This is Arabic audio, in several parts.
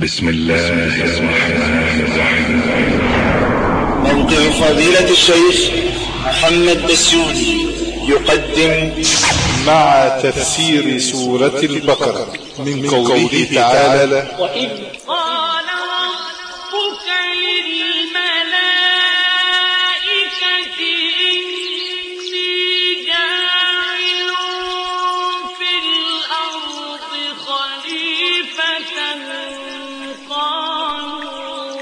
بسم الله الرحمن الرحيم. موقع فضيلة الشيخ محمد بسيوني يقدم مع تفسير سورة البقرة من قوله تعالى: وإذ قال ربك للملائكة إني جاعل في الأرض خليفة قالوا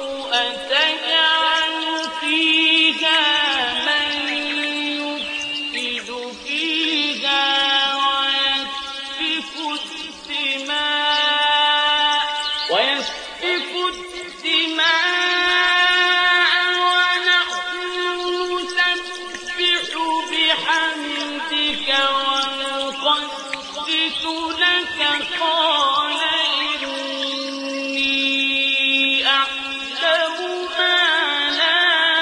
أتجعل فيها من يفسد فيها ويسفك الدماء ونحن نسبح بحمدك ونقدس لك قال إني أعلم ما لا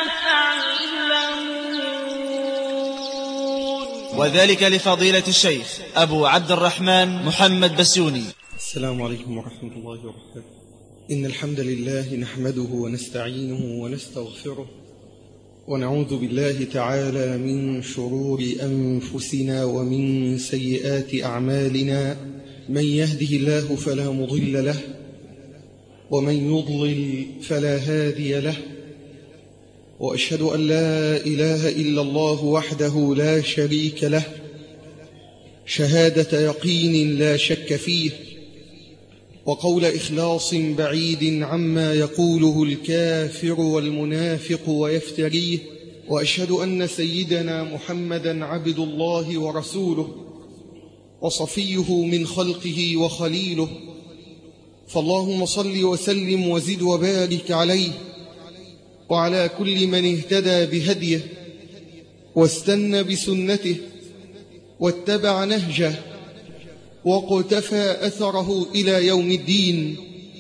تعلمون. وذلك لفضيلة الشيخ أبو عبد الرحمن محمد بسيوني. السلام عليكم ورحمة الله وبركاته. إن الحمد لله نحمده ونستعينه ونستغفره ونعوذ بالله تعالى من شرور أنفسنا ومن سيئات أعمالنا. من يهده الله فلا مضل له ومن يضلل فلا هادي له، وأشهد أن لا إله إلا الله وحده لا شريك له شهادة يقين لا شك فيه، وقول إخلاص بعيد عما يقوله الكافر والمنافق ويفتريه. وأشهد أن سيدنا محمدا عبد الله ورسوله وصفيه من خلقه وخليله، فاللهم صل وسلم وزد وبارك عليه وعلى كل من اهتدى بهديه واستنى بسنته واتبع نهجه واقتفى أثره إلى يوم الدين.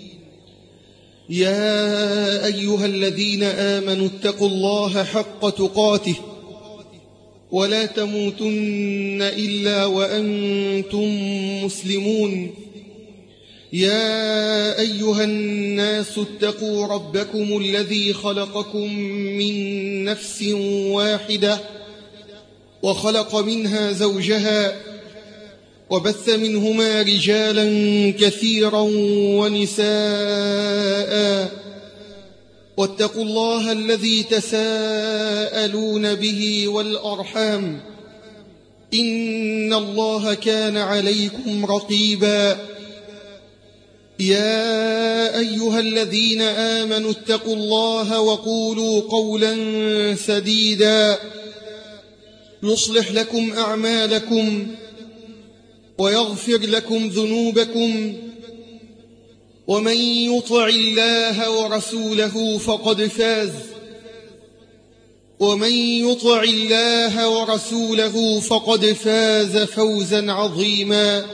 يا أيها الذين آمنوا اتقوا الله حق تقاته ولا تموتن إلا وأنتم مسلمون. يا أيها الناس اتقوا ربكم الذي خلقكم من نفس واحدة وخلق منها زوجها وبث منهما رجالا كثيرا ونساء، واتقوا الله الذي تساءلون به والأرحام إن الله كان عليكم رقيبا. يا أيها الذين آمنوا اتقوا الله وقولوا قولا سديدا يصلح لكم أعمالكم ويغفر لكم ذنوبكم، ومن يطع الله ورسوله فقد فاز، ومن يطع الله ورسوله فقد فاز فوزا عظيما.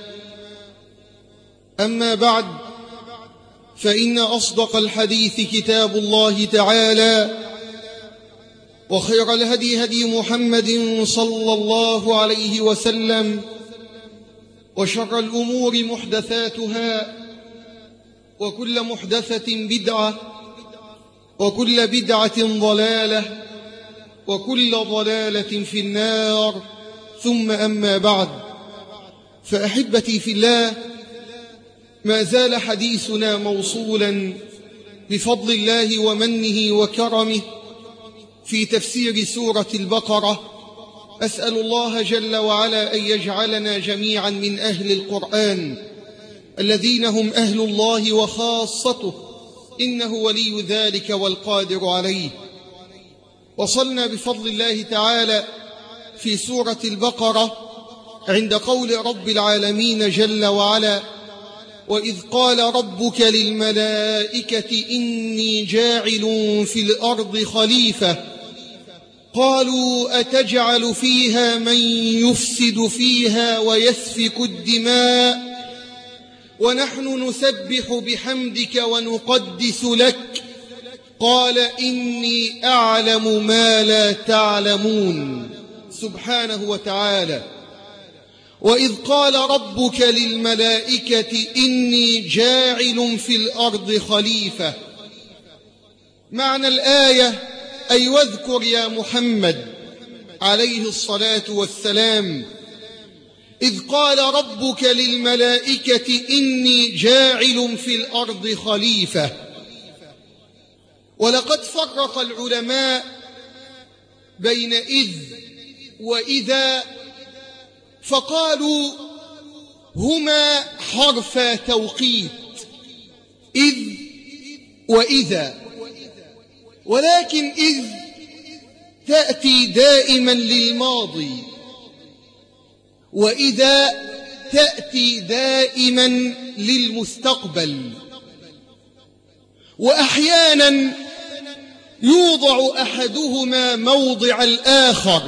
أما بعد، فإن أصدق الحديث كتاب الله تعالى، وخير الهدي هدي محمد صلى الله عليه وسلم، وشر الأمور محدثاتها، وكل محدثة بدعة، وكل بدعة ضلالة، وكل ضلالة في النار. ثم أما بعد، فأحبتي في الله، ما زال حديثنا موصولا بفضل الله ومنه وكرمه في تفسير سورة البقرة. أسأل الله جل وعلا أن يجعلنا جميعا من أهل القرآن الذين هم أهل الله وخاصته، إنه ولي ذلك والقادر عليه. وصلنا بفضل الله تعالى في سورة البقرة عند قول رب العالمين جل وعلا: وإذ قال ربك للملائكة إني جاعل في الأرض خليفة قالوا أتجعل فيها من يفسد فيها ويسفك الدماء ونحن نسبح بحمدك ونقدس لك قال إني أعلم ما لا تعلمون. سبحانه وتعالى. وإذ قال ربك للملائكة إني جاعل في الأرض خليفة. معنى الآية أي واذكر يا محمد عليه الصلاة والسلام إذ قال ربك للملائكة إني جاعل في الأرض خليفة. ولقد فرق العلماء بين إذ وإذا فقالوا هما حرفا توقيت، إذ وإذا، ولكن إذ تأتي دائما للماضي، وإذا تأتي دائما للمستقبل، وأحيانا يوضع أحدهما موضع الآخر.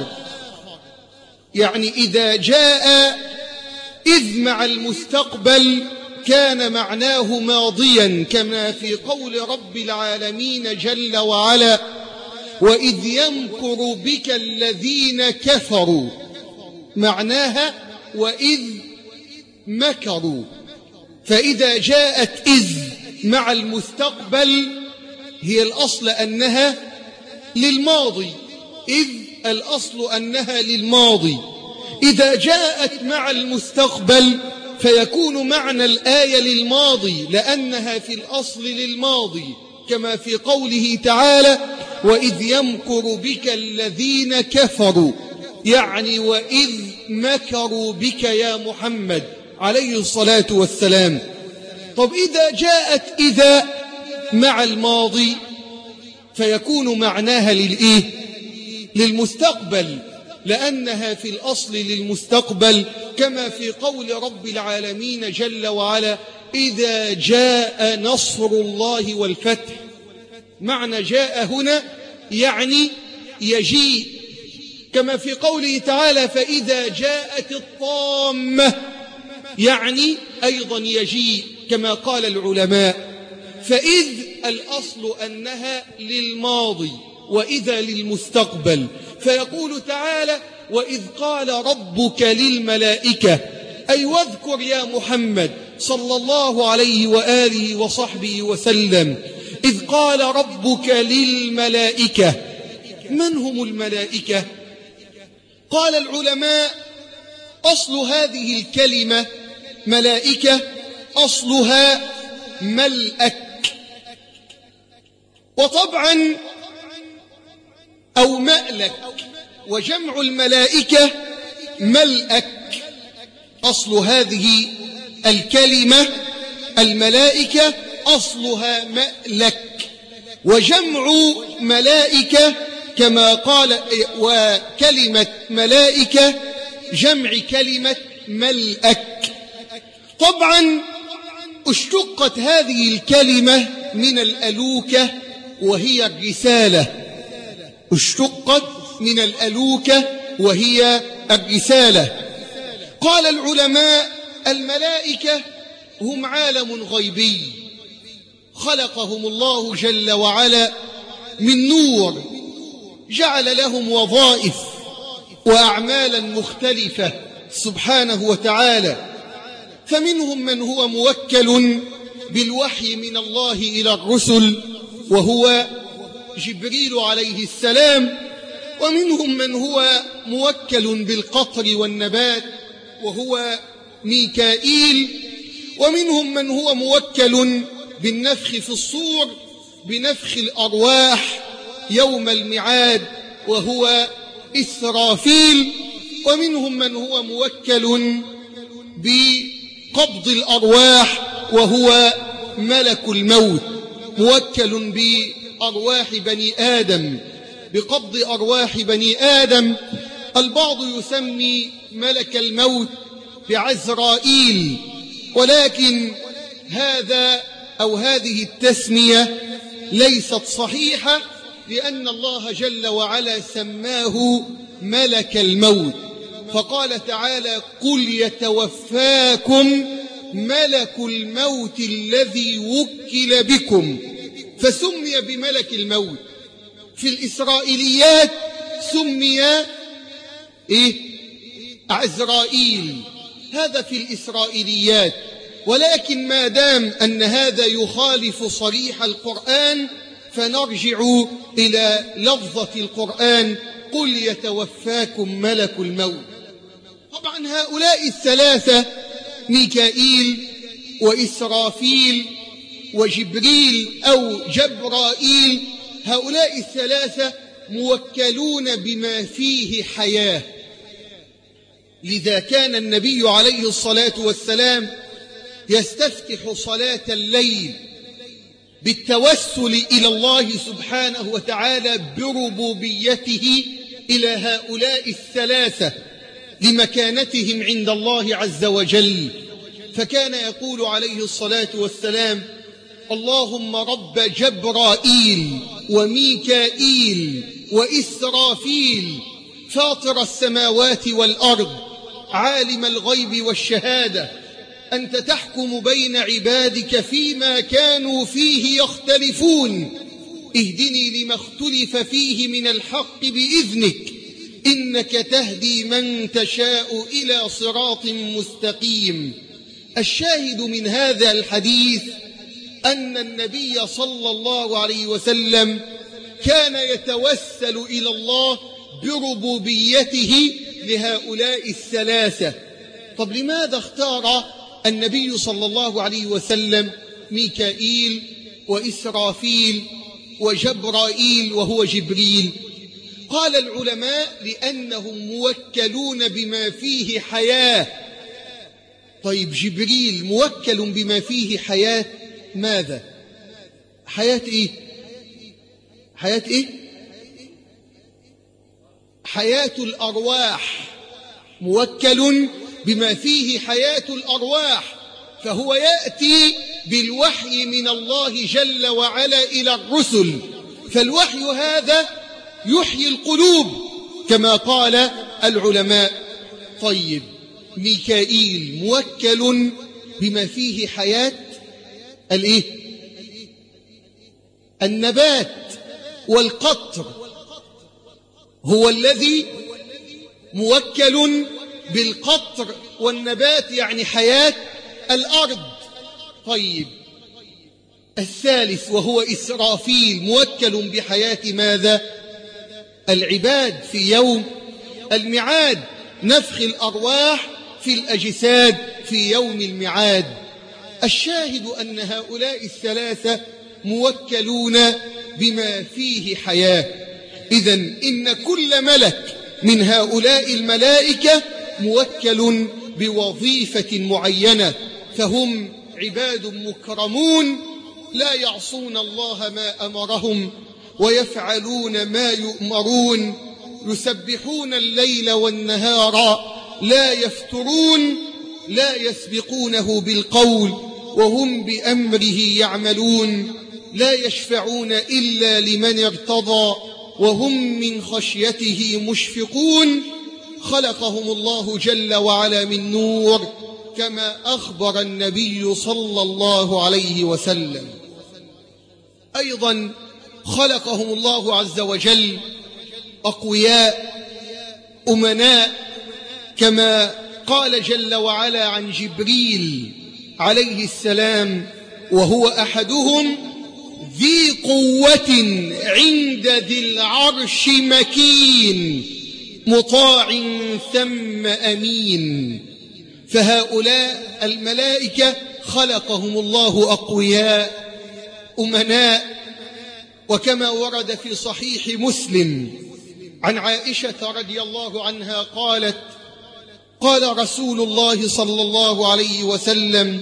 يعني إذا جاء إذ مع المستقبل كان معناه ماضيا، كما في قول رب العالمين جل وعلا وإذ يمكر بك الذين كفروا، معناها وإذ مكروا. فإذا جاءت إذ مع المستقبل هي الأصل أنها للماضي، إذ الأصل أنها للماضي. إذا جاءت مع المستقبل فيكون معنى الآية للماضي، لأنها في الأصل للماضي، كما في قوله تعالى وإذ يمكر بك الذين كفروا، يعني وإذ مكروا بك يا محمد عليه الصلاة والسلام. طب إذا جاءت إذا مع الماضي فيكون معناها للإيه؟ للمستقبل، لأنها في الأصل للمستقبل، كما في قول رب العالمين جل وعلا إذا جاء نصر الله والفتح. معنى جاء هنا يعني يجيء، كما في قوله تعالى فإذا جاءت الطامة، يعني أيضا يجيء، كما قال العلماء. فإذ الأصل أنها للماضي، وإذا للمستقبل. فيقول تعالى وإذ قال ربك للملائكة، أي واذكر يا محمد صلى الله عليه وآله وصحبه وسلم إذ قال ربك للملائكة. من هم الملائكة؟ قال العلماء أصل هذه الكلمة ملائكة أصلها ملأك، وطبعا أو مألك، وجمع الملائكة ملأك. أصل هذه الكلمة الملائكة أصلها مألك، وجمع ملائكة كما قال، وكلمة ملائكة جمع كلمة ملأك. طبعا اشتقت هذه الكلمة من الألوكة وهي الرسالة، اشتقت من الألوكة وهي الرسالة. قال العلماء الملائكة هم عالم غيبي خلقهم الله جل وعلا من نور، جعل لهم وظائف وأعمالا مختلفة سبحانه وتعالى. فمنهم من هو موكل بالوحي من الله إلى الرسل وهو جبريل عليه السلام، ومنهم من هو موكل بالقطر والنبات وهو ميكائيل، ومنهم من هو موكل بالنفخ في الصور بنفخ الأرواح يوم الميعاد وهو إسرافيل، ومنهم من هو موكل بقبض الأرواح وهو ملك الموت، موكل بأرواح بني آدم، بقبض أرواح بني آدم. البعض يسمي ملك الموت بعزرائيل، ولكن هذا أو هذه التسمية ليست صحيحة، لأن الله جل وعلا سماه ملك الموت، فقال تعالى قل يتوفاكم ملك الموت الذي وكل بكم، فسمي بملك الموت. في الإسرائيليات سمي عزرائيل، هذا في الإسرائيليات، ولكن ما دام أن هذا يخالف صريح القرآن فنرجع إلى لفظة القرآن: قل يتوفاكم ملك الموت. طبعا هؤلاء الثلاثة ميكائيل وإسرافيل وجبريل أو جبرائيل، هؤلاء الثلاثة موكلون بما فيه حياة. لذا كان النبي عليه الصلاة والسلام يستفتح صلاة الليل بالتوسل إلى الله سبحانه وتعالى بربوبيته إلى هؤلاء الثلاثة لمكانتهم عند الله عز وجل، فكان يقول عليه الصلاة والسلام: اللهم رب جبرائيل وميكائيل وإسرافيل فاطر السماوات والأرض عالم الغيب والشهادة، أنت تحكم بين عبادك فيما كانوا فيه يختلفون، اهدني لما اختلف فيه من الحق بإذنك، إنك تهدي من تشاء إلى صراط مستقيم. الشاهد من هذا الحديث أن النبي صلى الله عليه وسلم كان يتوسل إلى الله بربوبيته لهؤلاء الثلاثة. طب لماذا اختار النبي صلى الله عليه وسلم ميكائيل وإسرافيل وجبرائيل وهو جبريل؟ قال العلماء: لأنهم موكلون بما فيه حياة. طيب جبريل موكل بما فيه حياة، ماذا؟ حياة إيه؟ حياة إيه؟ حياة الأرواح، موكل بما فيه حياة الأرواح، فهو يأتي بالوحي من الله جل وعلا إلى الرسل، فالوحي هذا يحيي القلوب كما قال العلماء. طيب ميكائيل موكل بما فيه حياة الإيه؟ النبات والقطر، هو الذي موكل بالقطر والنبات، يعني حياة الأرض. طيب الثالث وهو إسرافيل موكل بحياة ماذا؟ العباد في يوم الميعاد، نفخ الأرواح في الأجساد في يوم الميعاد. الشاهد أن هؤلاء الثلاثة موكلون بما فيه حياة. إذن إن كل ملك من هؤلاء الملائكة موكل بوظيفة معينة، فهم عباد مكرمون لا يعصون الله ما أمرهم ويفعلون ما يؤمرون، يسبحون الليل والنهار لا يفترون، لا يسبقونه بالقول وهم بأمره يعملون، لا يشفعون إلا لمن ارتضى وهم من خشيته مشفقون. خلقهم الله جل وعلا من نور كما أخبر النبي صلى الله عليه وسلم. أيضا خلقهم الله عز وجل أقوياء أمناء، كما قال جل وعلا عن جبريل عليه السلام: وهو أحدهم ذي قوة عند ذي العرش مكين مطاع ثم أمين. فهؤلاء الملائكة خلقهم الله أقوياء أمناء. وكما ورد في صحيح مسلم عن عائشة رضي الله عنها قالت: قال رسول الله صلى الله عليه وسلم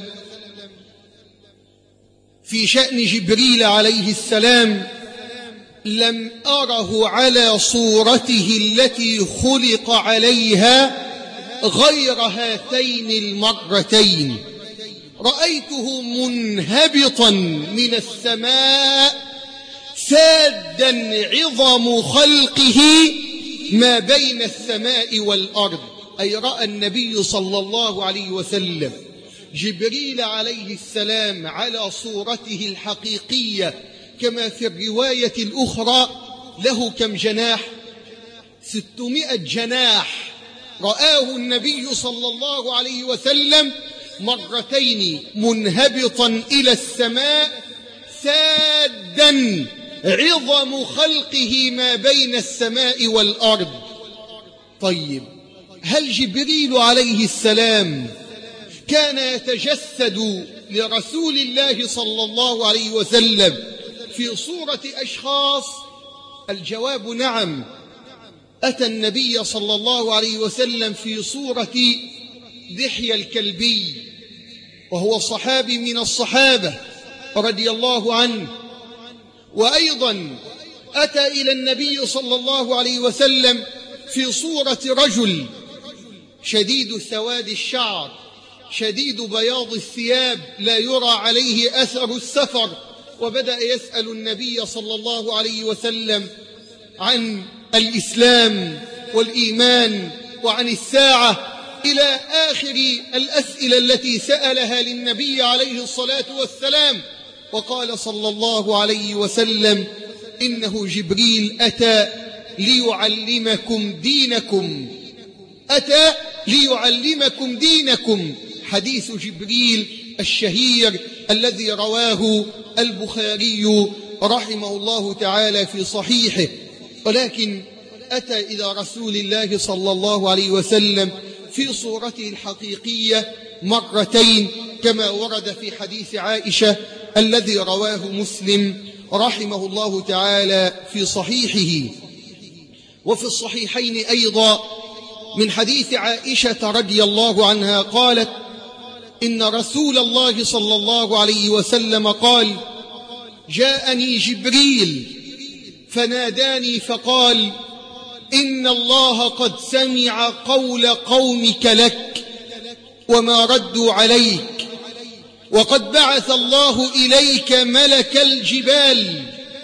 في شأن جبريل عليه السلام: لم أره على صورته التي خلق عليها غير هاتين المرتين، رأيته منهبطا من السماء سادا عظم خلقه ما بين السماء والأرض. أي رأى النبي صلى الله عليه وسلم جبريل عليه السلام على صورته الحقيقية، كما في الرواية الأخرى له كم جناح؟ 600 جناح رآه النبي صلى الله عليه وسلم مرتين منهبطا إلى السماء سادا عظم خلقه ما بين السماء والأرض. طيب، هل جبريل عليه السلام كان يتجسد لرسول الله صلى الله عليه وسلم في صورة أشخاص؟ الجواب نعم. أتى النبي صلى الله عليه وسلم في صورة دحية الكلبي، وهو صحابي من الصحابة رضي الله عنه. وأيضا أتى إلى النبي صلى الله عليه وسلم في صورة رجل شديد سواد الشعر شديد بياض الثياب لا يرى عليه أثر السفر، وبدأ يسأل النبي صلى الله عليه وسلم عن الإسلام والإيمان وعن الساعة إلى آخر الأسئلة التي سألها للنبي عليه الصلاة والسلام. وقال صلى الله عليه وسلم: إنه جبريل أتى ليعلمكم دينكم، أتى ليعلمكم دينكم. حديث جبريل الشهير الذي رواه البخاري رحمه الله تعالى في صحيحه. ولكن أتى إلى رسول الله صلى الله عليه وسلم في صورته الحقيقية مرتين، كما ورد في حديث عائشة الذي رواه مسلم رحمه الله تعالى في صحيحه. وفي الصحيحين أيضا من حديث عائشة رضي الله عنها قالت: إن رسول الله صلى الله عليه وسلم قال: جاءني جبريل فناداني فقال: إن الله قد سمع قول قومك لك وما ردوا عليك، وقد بعث الله إليك ملك الجبال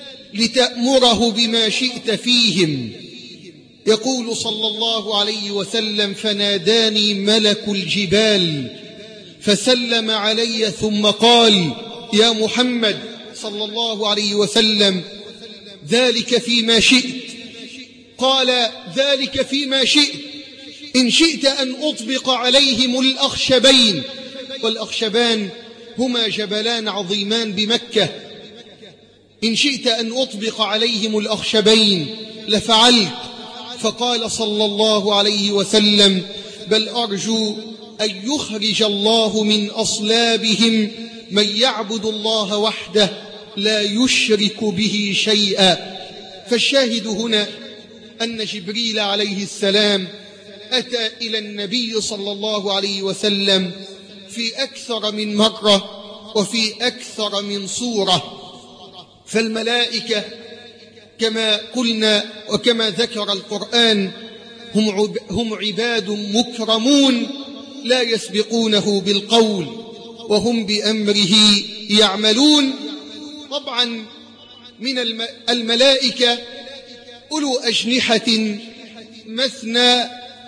لتأمره بما شئت فيهم. يقول صلى الله عليه وسلم: فناداني ملك الجبال فسلم علي ثم قال: يا محمد صلى الله عليه وسلم، ذلك فيما شئت. قال: ذلك فيما شئت، إن شئت أن أطبق عليهم الأخشبين. والأخشبان هما جبلان عظيمان بمكة. إن شئت أن أطبق عليهم الأخشبين لفعلت. فقال صلى الله عليه وسلم: بل أرجو أن يخرج الله من أصلابهم من يعبد الله وحده لا يشرك به شيئا. فالشاهد هنا أن جبريل عليه السلام أتى إلى النبي صلى الله عليه وسلم في أكثر من مرة وفي أكثر من صورة. فالملائكة كما قلنا وكما ذكر القرآن هم عباد مكرمون لا يسبقونه بالقول وهم بأمره يعملون. طبعا من الملائكة أولو أجنحة مثنى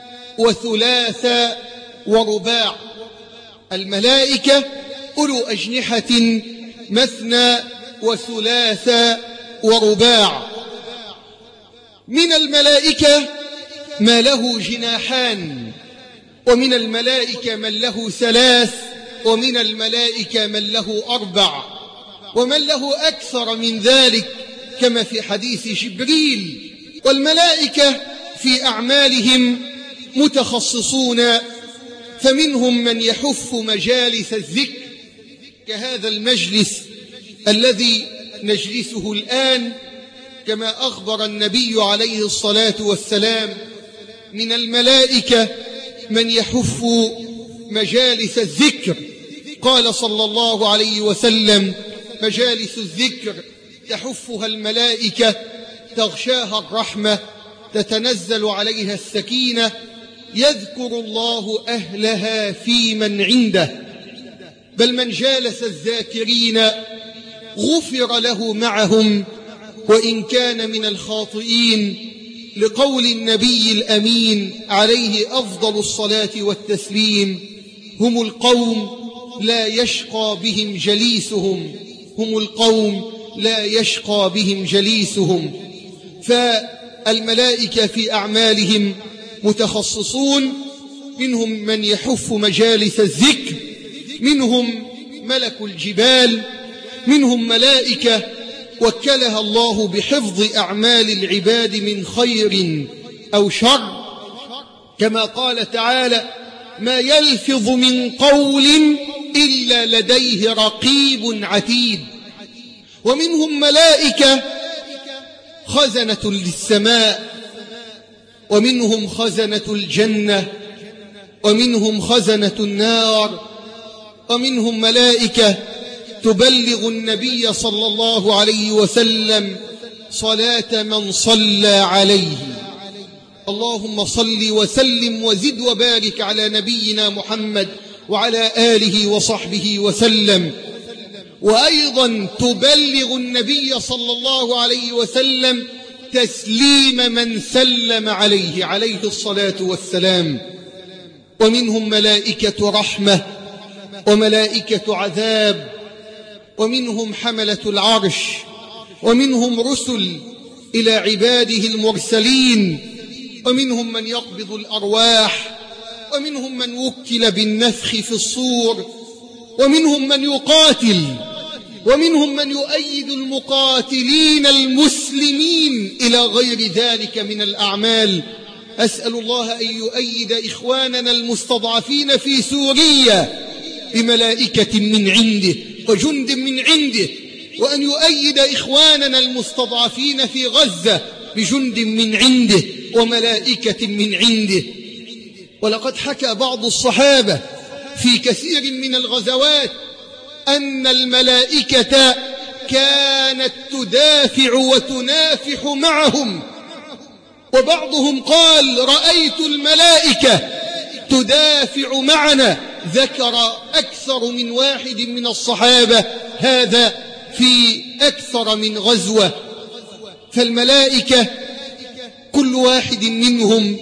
وثلاث ورباع. الملائكة أولو أجنحة مثنى وثلاث ورباع. من الملائكة ما له جناحان، ومن الملائكة من له ثلاث، ومن الملائكة من له أربع، ومن له أكثر من ذلك كما في حديث جبريل. والملائكة في أعمالهم متخصصون، فمنهم من يحف مجالس الذكر كهذا المجلس الذي نجلسه الآن، كما أخبر النبي عليه الصلاة والسلام: من الملائكة من يحف مجالس الذكر. قال صلى الله عليه وسلم: مجالس الذكر تحفها الملائكة، تغشاها الرحمة، تتنزل عليها السكينة، يذكر الله أهلها في من عنده. بل من جالس الذاكرين غفر له معهم وإن كان من الخاطئين، لقول النبي الأمين عليه أفضل الصلاة والتسليم: هم القوم لا يشقى بهم جليسهم، هم القوم لا يشقى بهم جليسهم. فالملائكة في أعمالهم متخصصون، منهم من يحف مجالس الذكر، منهم ملك الجبال، منهم ملائكة وكلها الله بحفظ أعمال العباد من خير أو شر، كما قال تعالى: ما يلفظ من قول إلا لديه رقيب عتيد. ومنهم ملائكة خزنة للسماء، ومنهم خزنة الجنة، ومنهم خزنة النار، ومنهم ملائكة تبلغ النبي صلى الله عليه وسلم صلاة من صلى عليه. اللهم صل وسلم وزد وبارك على نبينا محمد وعلى آله وصحبه وسلم. وأيضا تبلغ النبي صلى الله عليه وسلم تسليم من سلم عليه الصلاة والسلام. ومنهم ملائكة رحمة وملائكة عذاب، ومنهم حملة العرش، ومنهم رسل إلى عباده المرسلين، ومنهم من يقبض الأرواح، ومنهم من وكل بالنفخ في الصور، ومنهم من يقاتل، ومنهم من يؤيد المقاتلين المسلمين إلى غير ذلك من الأعمال. أسأل الله أن يؤيد إخواننا المستضعفين في سوريا بملائكة من عنده وجند من عنده، وأن يؤيد إخواننا المستضعفين في غزة بجند من عنده وملائكة من عنده. ولقد حكى بعض الصحابة في كثير من الغزوات أن الملائكة كانت تدافع وتنافح معهم، وبعضهم قال: رأيت الملائكة تدافع معنا. ذكر أكثر من واحد من الصحابة هذا في أكثر من غزوة. فالملائكة كل واحد منهم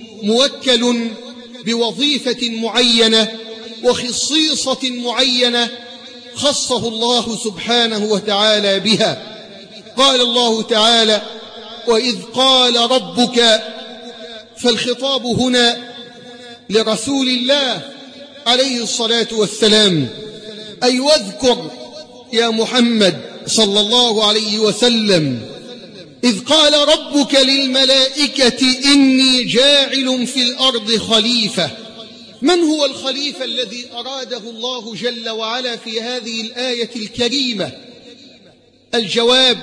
موكل بوظيفة معينة وخصيصة معينة خصه الله سبحانه وتعالى بها. قال الله تعالى: وإذ قال ربك، فالخطاب هنا لرسول الله عليه الصلاة والسلام، أي واذكر يا محمد صلى الله عليه وسلم إذ قال ربك للملائكة إني جاعل في الأرض خليفة. من هو الخليفة الذي أراده الله جل وعلا في هذه الآية الكريمة؟ الجواب: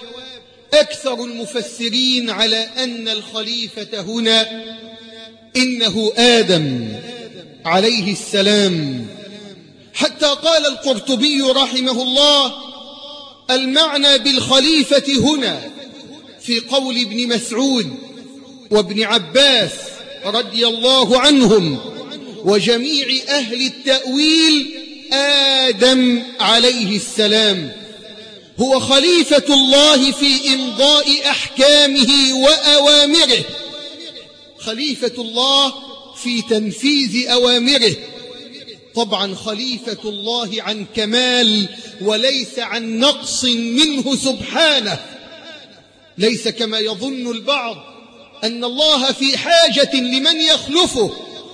أكثر المفسرين على أن الخليفة هنا إنه آدم عليه السلام، حتى قال القرطبي رحمه الله: المعنى بالخليفة هنا في قول ابن مسعود وابن عباس رضي الله عنهم وجميع أهل التأويل آدم عليه السلام هو خليفة الله في إمضاء أحكامه وأوامره، خليفة الله في تنفيذ أوامره. طبعا خليفة الله عن كمال وليس عن نقص منه سبحانه، ليس كما يظن البعض أن الله في حاجة لمن يخلفه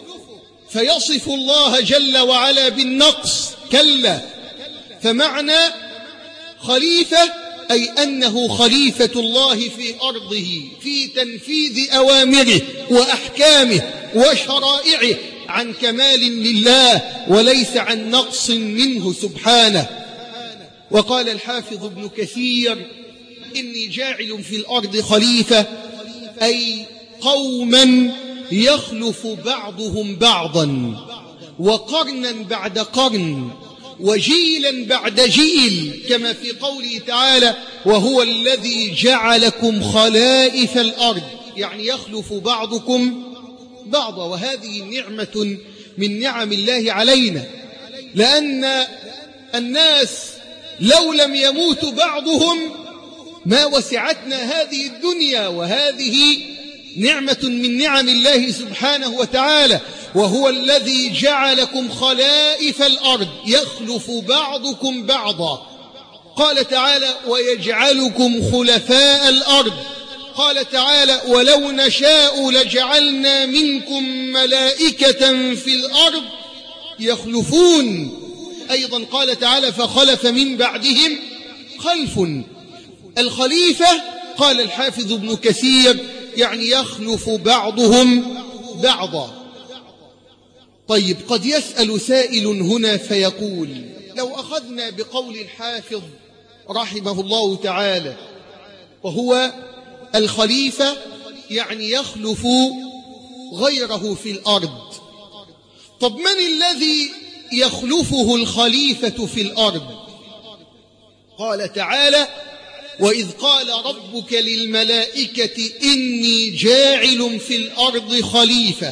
فيصف الله جل وعلا بالنقص، كلا. فمعنى خليفة أي أنه خليفة الله في أرضه في تنفيذ أوامره وأحكامه وشرائعه عن كمال لله وليس عن نقص منه سبحانه. وقال الحافظ ابن كثير: إني جاعل في الأرض خليفة، أي قوما يخلف بعضهم بعضا، وقرنا بعد قرن، وجيلا بعد جيل، كما في قوله تعالى: وهو الذي جعلكم خلائف الأرض، يعني يخلف بعضكم بعضا. وهذه نعمة من نعم الله علينا، لأن الناس لو لم يموت بعضهم ما وسعتنا هذه الدنيا، وهذه نعمة من نعم الله سبحانه وتعالى. وهو الذي جعلكم خلائف الأرض، يخلف بعضكم بعضا. قال تعالى: ويجعلكم خلفاء الأرض. قال تعالى ولو نشاء لجعلنا منكم ملائكة في الأرض يخلفون. أيضا قال تعالى فخلف من بعدهم خلف. الخليفة قال الحافظ ابن كثير يعني يخلف بعضهم بعضا. طيب قد يسأل سائل هنا فيقول لو أخذنا بقول الحافظ رحمه الله تعالى وهو الخليفة يعني يخلف غيره في الأرض، طب من الذي يخلفه الخليفة في الأرض؟ قال تعالى وإذ قال ربك للملائكة إني جاعل في الأرض خليفة،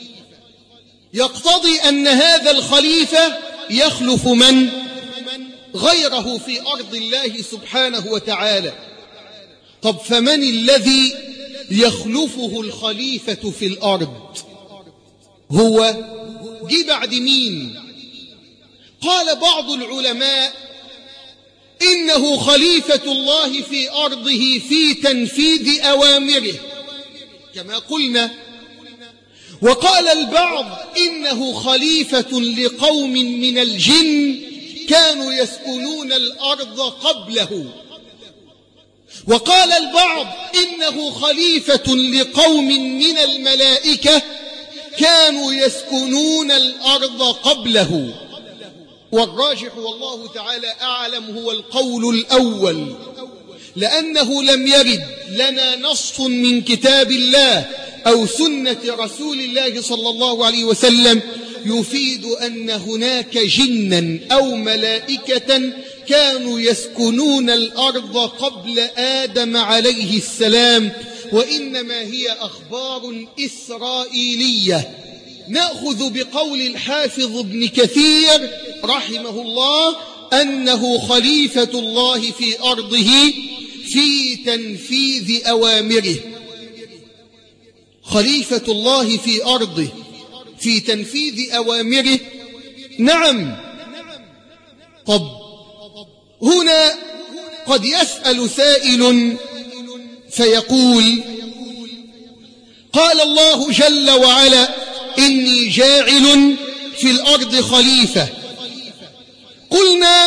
يقتضي أن هذا الخليفة يخلف من؟ غيره في أرض الله سبحانه وتعالى. طب فمن الذي يخلفه الخليفة في الأرض؟ هو جه بعد مين؟ قال بعض العلماء إنه خليفة الله في أرضه في تنفيذ أوامره كما قلنا، وقال البعض إنه خليفة لقوم من الجن كانوا يسكنون الأرض قبله، وقال البعض إنه خليفة لقوم من الملائكة كانوا يسكنون الأرض قبله. والراجح والله تعالى أعلم هو القول الأول، لأنه لم يرد لنا نص من كتاب الله أو سنة رسول الله صلى الله عليه وسلم يفيد أن هناك جنا أو ملائكة كانوا يسكنون الأرض قبل آدم عليه السلام، وإنما هي أخبار إسرائيلية. نأخذ بقول الحافظ ابن كثير رحمه الله أنه خليفة الله في أرضه في تنفيذ أوامره. خليفة الله في أرضه في تنفيذ أوامره، نعم. طب هنا قد يسأل سائل فيقول قال الله جل وعلا إني جاعل في الأرض خليفة، قلنا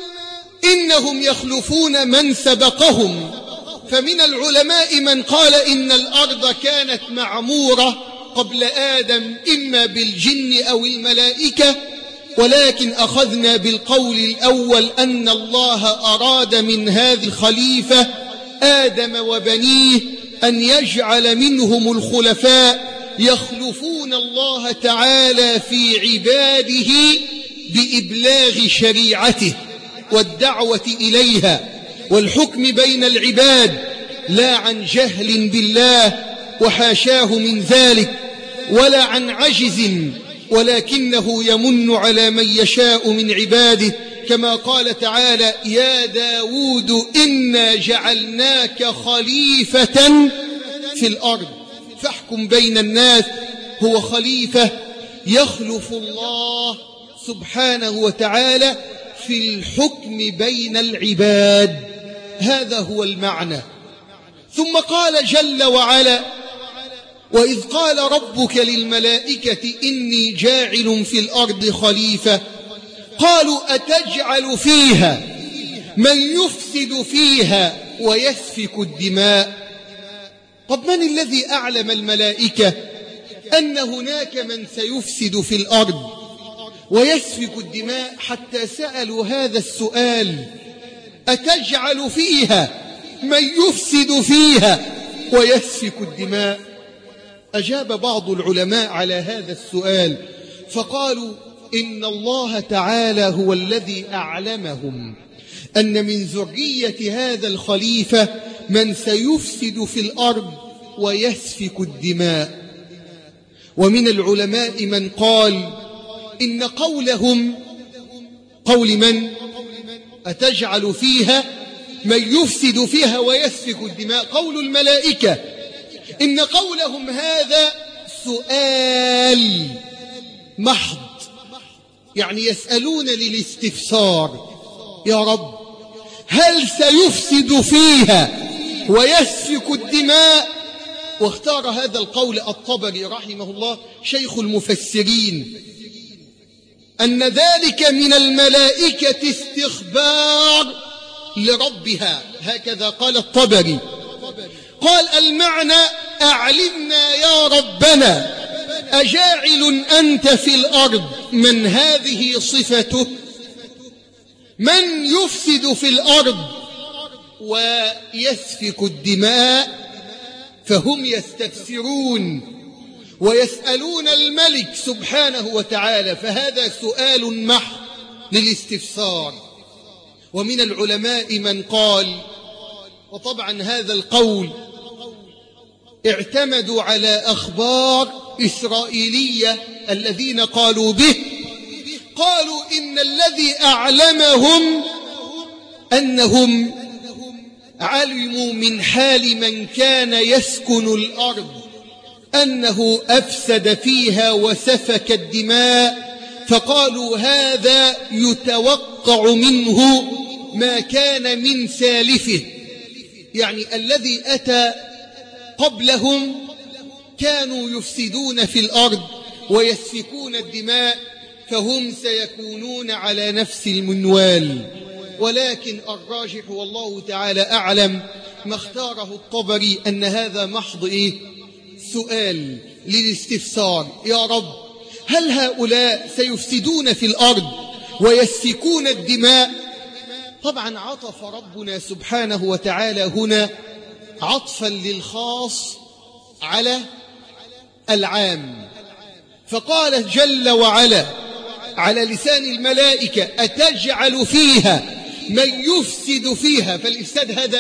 إنهم يخلفون من سبقهم، فمن العلماء من قال إن الأرض كانت معمورة قبل آدم إما بالجن أو الملائكة، ولكن أخذنا بالقول الأول أن الله أراد من هذه الخليفة آدم وبنيه أن يجعل منهم الخلفاء يخلفون الله تعالى في عباده بإبلاغ شريعته والدعوة إليها والحكم بين العباد، لا عن جهل بالله وحاشاه من ذلك، ولا عن عجز، ولكنه يمن على من يشاء من عباده، كما قال تعالى يا داود إنا جعلناك خليفة في الأرض فاحكم بين الناس. هو خليفة يخلف الله سبحانه وتعالى في الحكم بين العباد، هذا هو المعنى. ثم قال جل وعلا وإذ قال ربك للملائكة إني جاعل في الأرض خليفة قالوا أتجعل فيها من يفسد فيها ويسفك الدماء. طب من الذي أعلم الملائكة أن هناك من سيفسد في الأرض ويسفك الدماء حتى سألوا هذا السؤال أتجعل فيها من يفسد فيها ويسفك الدماء؟ أجاب بعض العلماء على هذا السؤال فقالوا إن الله تعالى هو الذي أعلمهم أن من ذرية هذا الخليفة من سيفسد في الأرض ويسفك الدماء. ومن العلماء من قال إن قولهم قول من أتجعل فيها من يفسد فيها ويسفك الدماء قول الملائكة، إن قولهم هذا سؤال محض، يعني يسألون للاستفسار يا رب هل سيفسد فيها ويسفك الدماء. واختار هذا القول الطبري رحمه الله شيخ المفسرين أن ذلك من الملائكة استخبار لربها، هكذا قال الطبري. قال المعنى أعلمنا يا ربنا أجاعل أنت في الأرض من هذه صفته، من يفسد في الأرض ويسفك الدماء، فهم يستفسرون ويسألون الملك سبحانه وتعالى، فهذا سؤال محض للاستفسار. ومن العلماء من قال، وطبعا هذا القول اعتمدوا على أخبار إسرائيلية الذين قالوا به، قالوا إن الذي أعلمهم أنهم علموا من حال من كان يسكن الأرض أنه أفسد فيها وسفك الدماء، فقالوا هذا يتوقع منه ما كان من سالفه، يعني الذي أتى قبلهم كانوا يفسدون في الأرض ويسفكون الدماء، فهم سيكونون على نفس المنوال. ولكن الراجح والله تعالى أعلم ما اختاره الطبري أن هذا محض سؤال للاستفسار، يا رب هل هؤلاء سيفسدون في الأرض ويسفكون الدماء؟ طبعا عطف ربنا سبحانه وتعالى هنا عطفا للخاص على العام، فقال جل وعلا على لسان الملائكة أتجعل فيها من يفسد فيها، فالإفساد هذا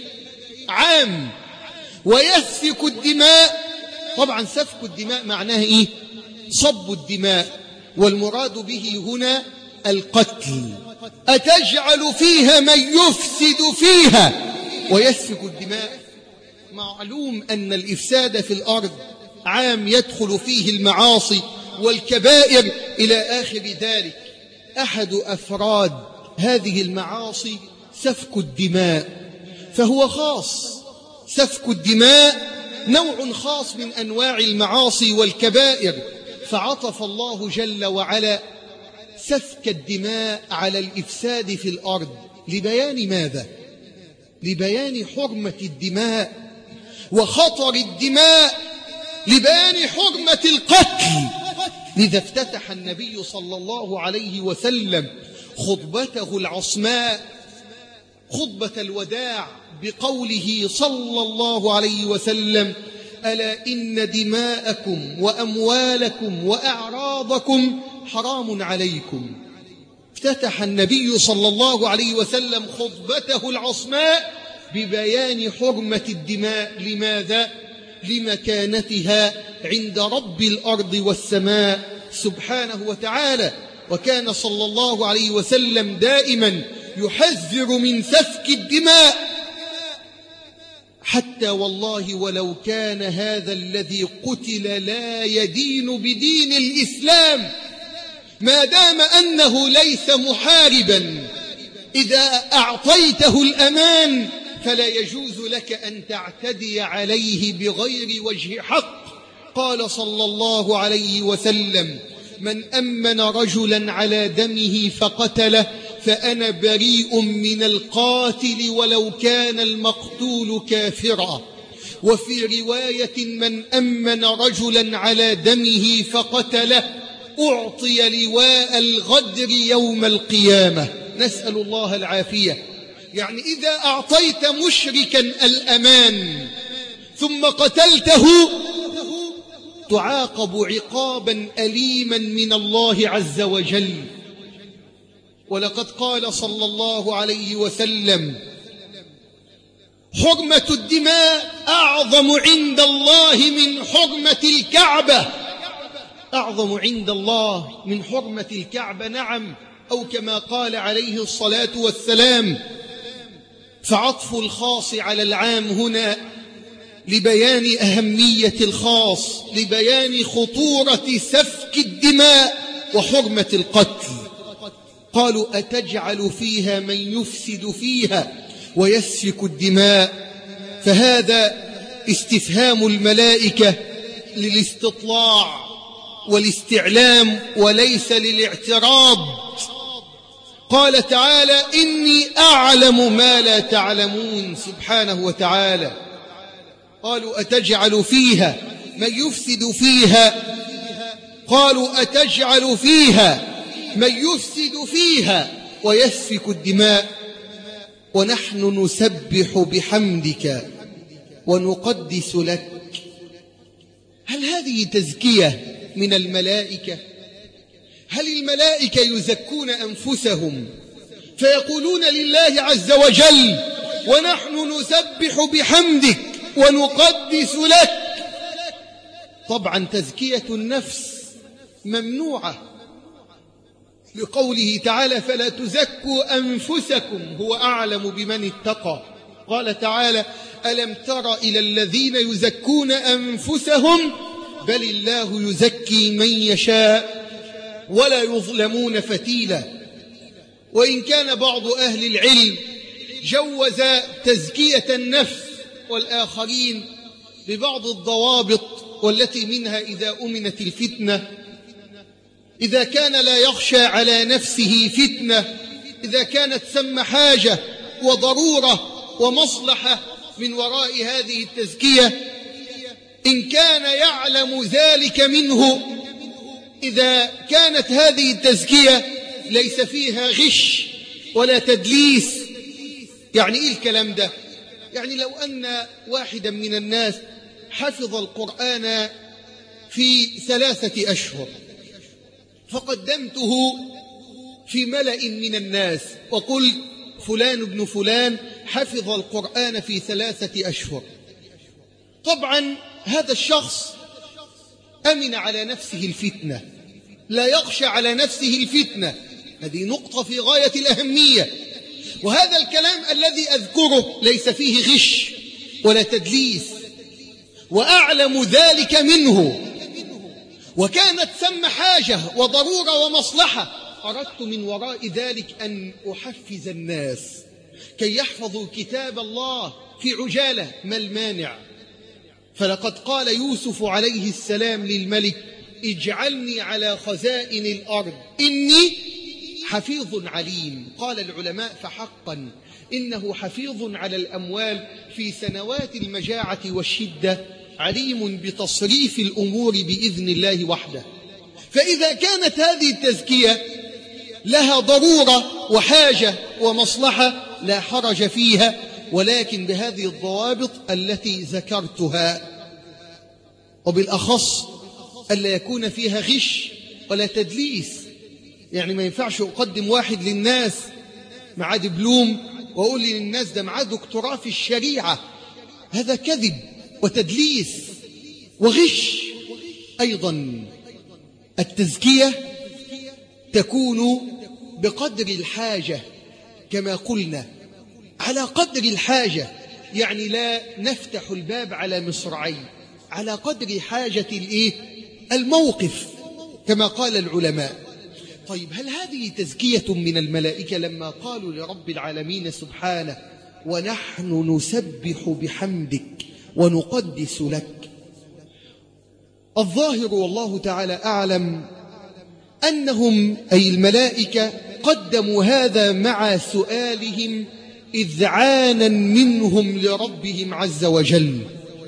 عام، ويسفك الدماء. طبعا سفك الدماء معناه صب الدماء، والمراد به هنا القتل. أتجعل فيها من يفسد فيها ويسفك الدماء. معلوم أن الإفساد في الأرض عام يدخل فيه المعاصي والكبائر إلى آخر ذلك. أحد أفراد هذه المعاصي سفك الدماء، فهو خاص. سفك الدماء نوع خاص من أنواع المعاصي والكبائر، فعطف الله جل وعلا سفك الدماء على الإفساد في الأرض لبيان ماذا؟ لبيان حرمة الدماء وخطر الدماء، لبيان حرمة القتل. لذا افتتح النبي صلى الله عليه وسلم خطبته العصماء خطبة الوداع بقوله صلى الله عليه وسلم ألا إن دماءكم وأموالكم وأعراضكم حرام عليكم. افتتح النبي صلى الله عليه وسلم خطبته العصماء ببيان حرمة الدماء. لماذا؟ لمكانتها عند رب الأرض والسماء سبحانه وتعالى. وكان صلى الله عليه وسلم دائما يحذر من سفك الدماء، حتى والله ولو كان هذا الذي قتل لا يدين بدين الإسلام، ما دام أنه ليس محاربا، إذا أعطيته الأمان فلا يجوز لك أن تعتدي عليه بغير وجه حق. قال صلى الله عليه وسلم من أمن رجلا على دمه فقتله فأنا بريء من القاتل ولو كان المقتول كافرا. وفي رواية من أمن رجلا على دمه فقتله أعطي لواء الغدر يوم القيامة. نسأل الله العافية. يعني إذا أعطيت مشركا الأمان ثم قتلته تعاقب عقابا أليما من الله عز وجل. ولقد قال صلى الله عليه وسلم حرمة الدماء أعظم عند الله من حرمة الكعبة. أعظم عند الله من حرمة الكعبة، نعم، أو كما قال عليه الصلاة والسلام. فعطف الخاص على العام هنا لبيان أهمية الخاص، لبيان خطورة سفك الدماء وحرمة القتل. قالوا أتجعل فيها من يفسد فيها ويسفك الدماء، فهذا استفهام الملائكة للاستطلاع والاستعلام وليس للاعتراض. قال تعالى: إني أعلم ما لا تعلمون، سبحانه وتعالى. قالوا: أتجعل فيها من يفسد فيها قالوا: أتجعل فيها من يفسد فيها ويسفك الدماء ونحن نسبح بحمدك ونقدس لك. هل هذه تزكية من الملائكة؟ هل الملائكة يزكون أنفسهم فيقولون لله عز وجل: ونحن نسبح بحمدك ونقدس لك؟ طبعا تزكية النفس ممنوعة، لقوله تعالى: فلا تزكوا أنفسكم هو أعلم بمن اتقى. قال تعالى: ألم تر إلى الذين يزكون أنفسهم بل الله يزكي من يشاء ولا يظلمون فتيلا. وإن كان بعض أهل العلم جوز تزكية النفس والآخرين ببعض الضوابط، والتي منها إذا أمنت الفتنة، إذا كان لا يخشى على نفسه فتنة، إذا كانت ثم حاجة وضرورة ومصلحة من وراء هذه التزكية، إن كان يعلم ذلك منه، إذا كانت هذه التزكية ليس فيها غش ولا تدليس. يعني إيه الكلام ده؟ يعني لو أن واحدا من الناس حفظ القرآن في 3 أشهر فقدمته في ملأ من الناس وقلت: فلان ابن فلان حفظ القرآن في 3 أشهر، طبعا هذا الشخص أمن على نفسه الفتنة، لا يخشى على نفسه الفتنة. هذه نقطة في غاية الأهمية. وهذا الكلام الذي أذكره ليس فيه غش ولا تدليس، وأعلم ذلك منه، وكانت ثم حاجة وضرورة ومصلحة، أردت من وراء ذلك أن أحفز الناس كي يحفظوا كتاب الله في عجالة. ما المانع؟ فلقد قال يوسف عليه السلام للملك: اجعلني على خزائن الأرض إني حفيظ عليم. قال العلماء: فحقا إنه حفيظ على الأموال في سنوات المجاعة والشدة، عليم بتصريف الأمور بإذن الله وحده. فإذا كانت هذه التزكية لها ضرورة وحاجة ومصلحة لا حرج فيها، ولكن بهذه الضوابط التي ذكرتها، وبالأخص ألا يكون فيها غش ولا تدليس. يعني ما ينفعش أقدم واحد للناس معاه دبلوم وأقول للناس ده معاه دكتوراه في الشريعة. هذا كذب وتدليس وغش. أيضا التزكية تكون بقدر الحاجة كما قلنا، على قدر الحاجة، يعني لا نفتح الباب على مصراعي، على قدر حاجة الموقف كما قال العلماء. طيب، هل هذه تزكية من الملائكة لما قالوا لرب العالمين سبحانه: ونحن نسبح بحمدك ونقدس لك؟ الظاهر والله تعالى أعلم أنهم أي الملائكة قدموا هذا مع سؤالهم إذعانا منهم لربهم عز وجل،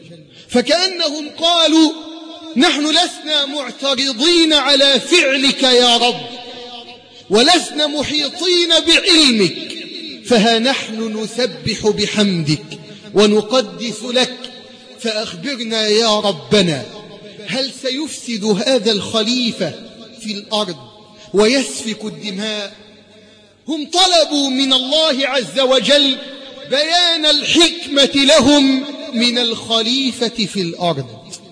فكأنهم قالوا: نحن لسنا معترضين على فعلك يا رب، ولسنا محيطين بعلمك، فها نحن نسبح بحمدك ونقدس لك، فأخبرنا يا ربنا، هل سيفسد هذا الخليفة في الأرض ويسفك الدماء؟ هم طلبوا من الله عز وجل بيان الحكمة لهم من الخليفة في الأرض،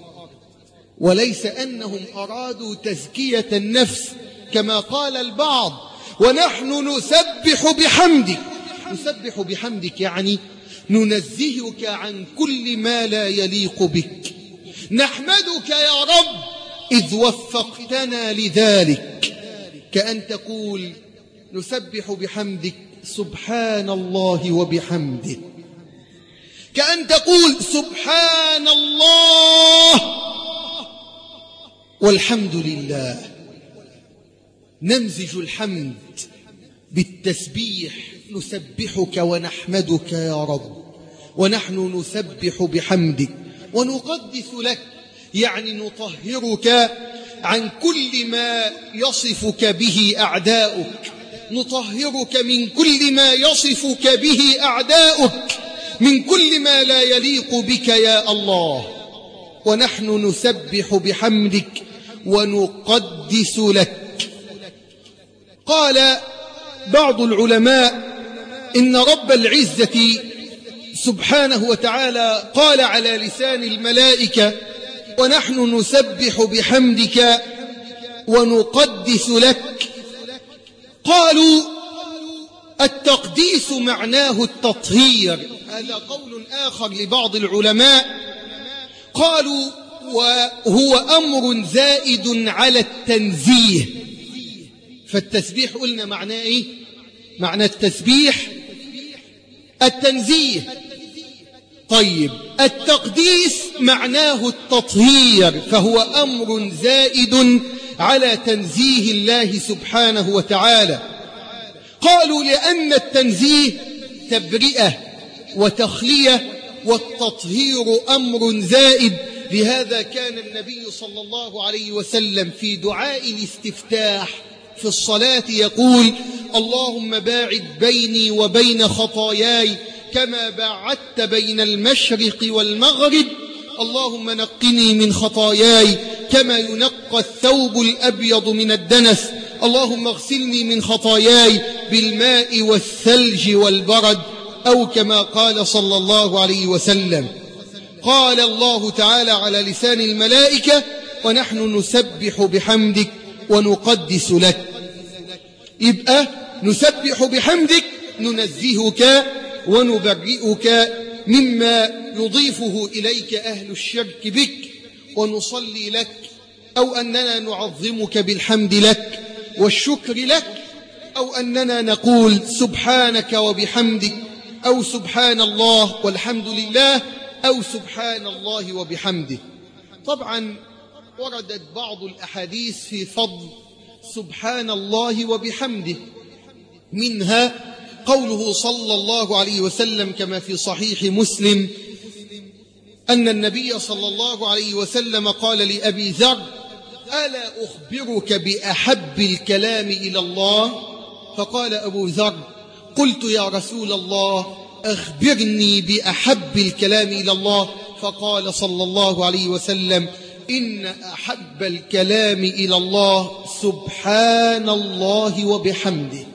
وليس أنهم أرادوا تزكية النفس كما قال البعض: ونحن نسبح بحمدك. نسبح بحمدك يعني ننزهك عن كل ما لا يليق بك، نحمدك يا رب إذ وفقتنا لذلك، كأن تقول: نسبح بحمدك سبحان الله وبحمده. كأن تقول سبحان الله والحمد لله. نمزج الحمد بالتسبيح، نسبحك ونحمدك يا رب، ونحن نسبح بحمدك ونقدس لك، يعني نطهرك عن كل ما يصفك به أعداؤك، نطهرك من كل ما يصفك به أعداؤك، من كل ما لا يليق بك يا الله، ونحن نسبح بحمدك ونقدس لك. قال بعض العلماء إن رب العزة سبحانه وتعالى قال على لسان الملائكة ونحن نسبح بحمدك ونقدس لك. قالوا التقديس معناه التطهير، هذا قول آخر لبعض العلماء. قالوا وهو أمر زائد على التنزيه. فالتسبيح قلنا معناه إيه؟ معنى التسبيح التنزيه. طيب التقديس معناه التطهير، فهو أمر زائد على تنزيه الله سبحانه وتعالى. قالوا لأن التنزيه تبرئة وتخلية، والتطهير أمر زائد. لهذا كان النبي صلى الله عليه وسلم في دعاء الاستفتاح في الصلاة يقول اللهم باعد بيني وبين خطاياي كما باعدت بين المشرق والمغرب، اللهم نقني من خطاياي كما ينقى الثوب الأبيض من الدنس، اللهم اغسلني من خطاياي بالماء والثلج والبرد، أو كما قال صلى الله عليه وسلم. قال الله تعالى على لسان الملائكة ونحن نسبح بحمدك ونقدس لك. يبقى نسبح بحمدك، ننزهك ونبرئك مما يضيفه إليك أهل الشرك بك، ونصلي لك، أو أننا نعظمك بالحمد لك والشكر لك، أو أننا نقول سبحانك وبحمدك، أو سبحان الله والحمد لله، أو سبحان الله وبحمده. طبعا وردت بعض الأحاديث في فضل سبحان الله وبحمده، منها قوله صلى الله عليه وسلم كما في صحيح مسلم أن النبي صلى الله عليه وسلم قال لأبي ذر ألا أخبرك بأحب الكلام إلى الله؟ فقال أبو ذر قلت يا رسول الله أخبرني بأحب الكلام إلى الله. فقال صلى الله عليه وسلم إن أحب الكلام إلى الله سبحان الله وبحمده.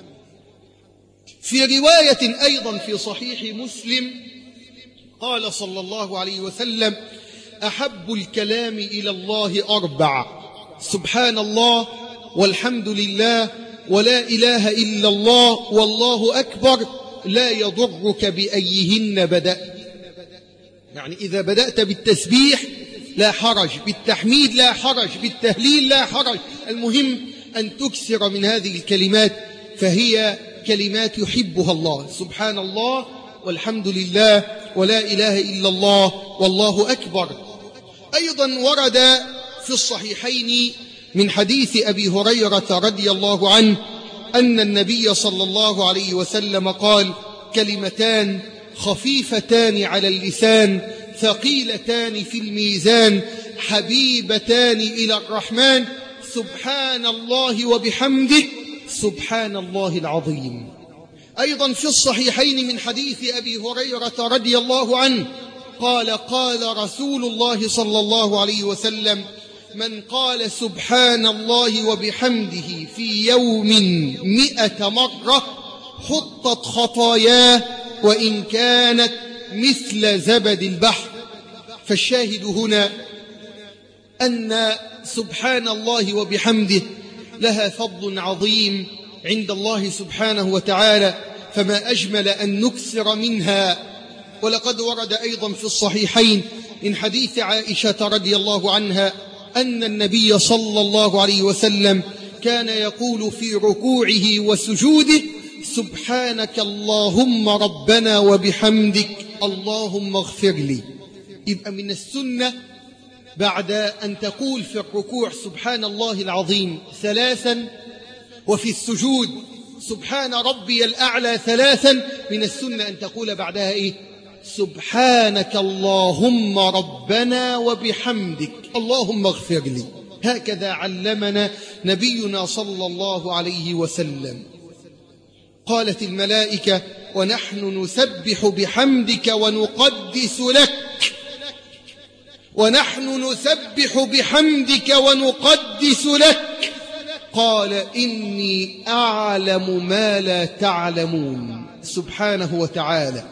في رواية أيضا في صحيح مسلم قال صلى الله عليه وسلم أحب الكلام إلى الله أربع: سبحان الله والحمد لله ولا إله إلا الله والله أكبر، لا يضرك بأيهن بدأت. يعني إذا بدأت بالتسبيح لا حرج، بالتحميد لا حرج، بالتهليل لا حرج، المهم أن تكثر من هذه الكلمات، فهي كلمات يحبها الله: سبحان الله والحمد لله ولا إله إلا الله والله أكبر. أيضا ورد في الصحيحين من حديث أبي هريرة رضي الله عنه أن النبي صلى الله عليه وسلم قال: كلمتان خفيفتان على اللسان ثقيلتان في الميزان حبيبتان إلى الرحمن، سبحان الله وبحمده سبحان الله العظيم. أيضا في الصحيحين من حديث أبي هريرة رضي الله عنه قال: قال رسول الله صلى الله عليه وسلم: من قال سبحان الله وبحمده في يوم 100 مرة حطت خطاياه وإن كانت مثل زبد البحر. فالشاهد هنا أن سبحان الله وبحمده لها فضل عظيم عند الله سبحانه وتعالى، فما أجمل أن نكثر منها. ولقد ورد أيضا في الصحيحين من حديث عائشة رضي الله عنها أن النبي صلى الله عليه وسلم كان يقول في ركوعه وسجوده: سبحانك اللهم ربنا وبحمدك اللهم اغفر لي. يبقى من السنة بعد أن تقول في الركوع سبحان الله العظيم 3، وفي السجود سبحان ربي الأعلى 3، من السنة أن تقول بعدها إيه؟ سبحانك اللهم ربنا وبحمدك اللهم اغفر لي. هكذا علمنا نبينا صلى الله عليه وسلم. قالت الملائكة ونحن نسبح بحمدك ونقدس لك، ونحن نسبح بحمدك ونقدس لك. قال إني أعلم ما لا تعلمون سبحانه وتعالى.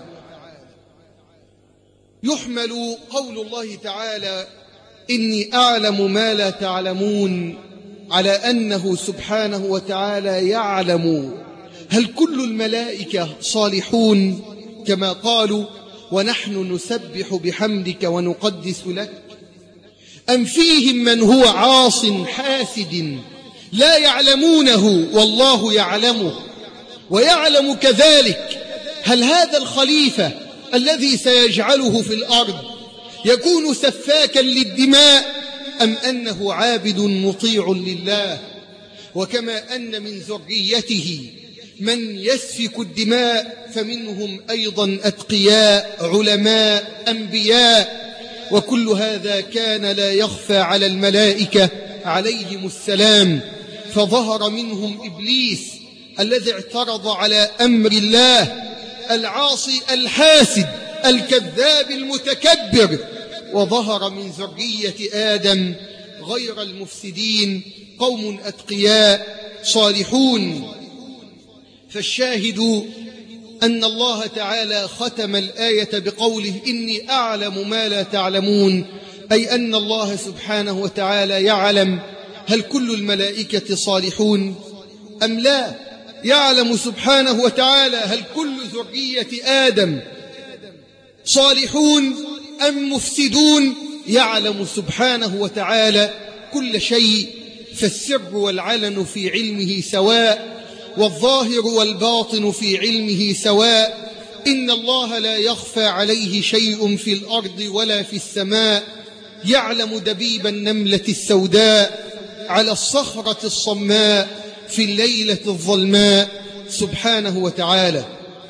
يحمل قول الله تعالى إني أعلم ما لا تعلمون على أنه سبحانه وتعالى يعلم هل كل الملائكة صالحون كما قالوا ونحن نسبح بحمدك ونقدس لك، أم فيهم من هو عاص حاسد لا يعلمونه والله يعلمه ويعلم كذلك هل هذا الخليفة الذي سيجعله في الأرض يكون سفاكا للدماء أم أنه عابد مطيع لله. وكما أن من ذريته من يسفك الدماء فمنهم أيضا أتقياء علماء أنبياء، وكل هذا كان لا يخفى على الملائكة عليهم السلام. فظهر منهم إبليس الذي اعترض على أمر الله، العاصي الحاسد الكذاب المتكبر، وظهر من ذرية آدم غير المفسدين قوم أتقياء صالحون. فالشاهد أن الله تعالى ختم الآية بقوله إني أعلم ما لا تعلمون، أي أن الله سبحانه وتعالى يعلم هل كل الملائكة صالحون أم لا، يعلم سبحانه وتعالى هل كل ذرية آدم صالحون أم مفسدون، يعلم سبحانه وتعالى كل شيء. فالسر والعلن في علمه سواء، والظاهر والباطن في علمه سواء. إن الله لا يخفى عليه شيء في الأرض ولا في السماء. يعلم دبيب النملة السوداء على الصخرة الصماء في الليلة الظلماء سبحانه وتعالى.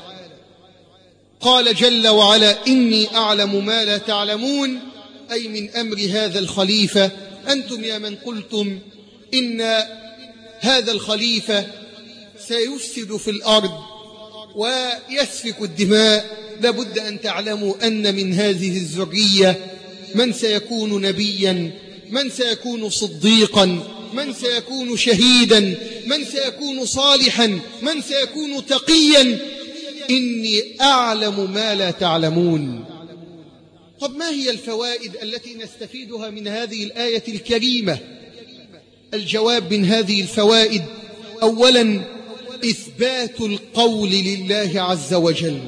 قال جل وعلا إني أعلم ما لا تعلمون، أي من أمر هذا الخليفة. أنتم يا من قلتم إن هذا الخليفة سيفسد في الأرض ويسفك الدماء، لابد أن تعلموا أن من هذه الذرية من سيكون نبيا، من سيكون صديقا، من سيكون شهيدا، من سيكون صالحا، من سيكون تقيا. إني أعلم ما لا تعلمون. طب ما هي الفوائد التي نستفيدها من هذه الآية الكريمة؟ الجواب من هذه الفوائد: أولا إثبات القول لله عز وجل،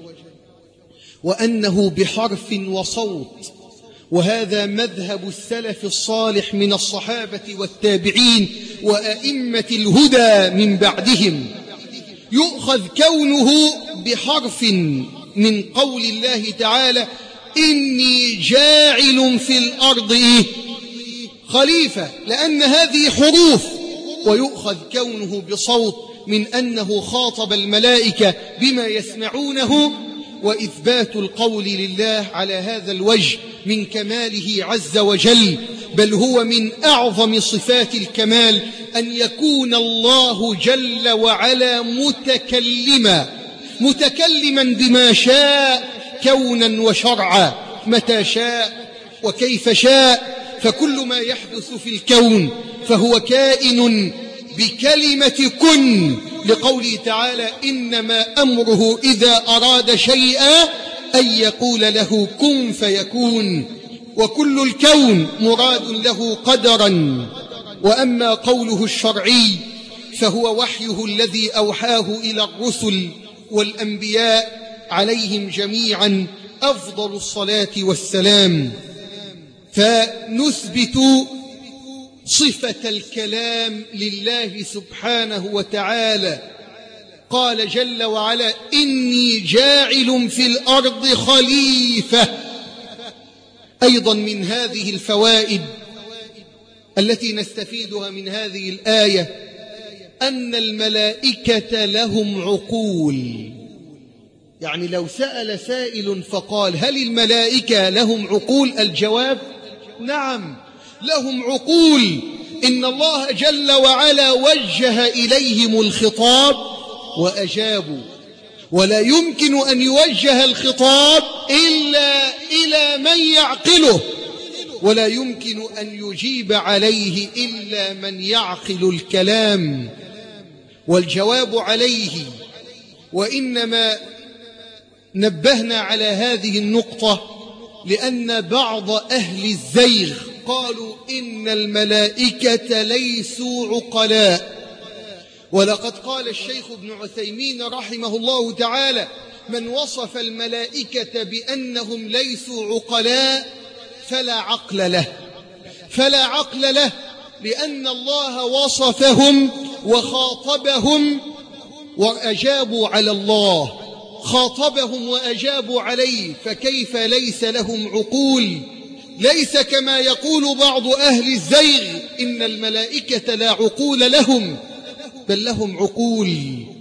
وأنه بحرف وصوت، وهذا مذهب السلف الصالح من الصحابة والتابعين وأئمة الهدى من بعدهم. يؤخذ كونه بحرف من قول الله تعالى إني جاعل في الأرض خليفة، لأن هذه حروف. ويؤخذ كونه بصوت من أنه خاطب الملائكة بما يسمعونه. وإثبات القول لله على هذا الوجه من كماله عز وجل، بل هو من أعظم صفات الكمال أن يكون الله جل وعلا متكلما بما شاء كونا وشرعا، متى شاء وكيف شاء. فكل ما يحدث في الكون فهو كائن بكلمة كن، لقوله تعالى إنما أمره إذا أراد شيئا أن يقول له كن فيكون. وكل الكون مراد له قدرا. وأما قوله الشرعي فهو وحيه الذي أوحاه إلى الرسل والأنبياء عليهم جميعا أفضل الصلاة والسلام. فنثبت صفة الكلام لله سبحانه وتعالى. قال جل وعلا إني جاعل في الأرض خليفة. أيضا من هذه الفوائد التي نستفيدها من هذه الآية أن الملائكة لهم عقول. يعني لو سأل سائل فقال هل الملائكة لهم عقول؟ الجواب نعم، لهم عقول. إن الله جل وعلا وجه إليهم الخطاب وأجابوا، ولا يمكن أن يوجه الخطاب إلا إلى من يعقله، ولا يمكن أن يجيب عليه إلا من يعقل الكلام. والجواب عليه، وإنما نبهنا على هذه النقطة لأن بعض أهل الزيغ قالوا إن الملائكة ليسوا عقلاء. ولقد قال الشيخ ابن عثيمين رحمه الله تعالى من وصف الملائكة بأنهم ليسوا عقلاء فلا عقل له، فلا عقل له، لأن الله وصفهم وخاطبهم وأجابوا على الله، خاطبهم وأجابوا عليه، فكيف ليس لهم عقول؟ ليس كما يقول بعض أهل الزيغ إن الملائكة لا عقول لهم، بل لهم عقول.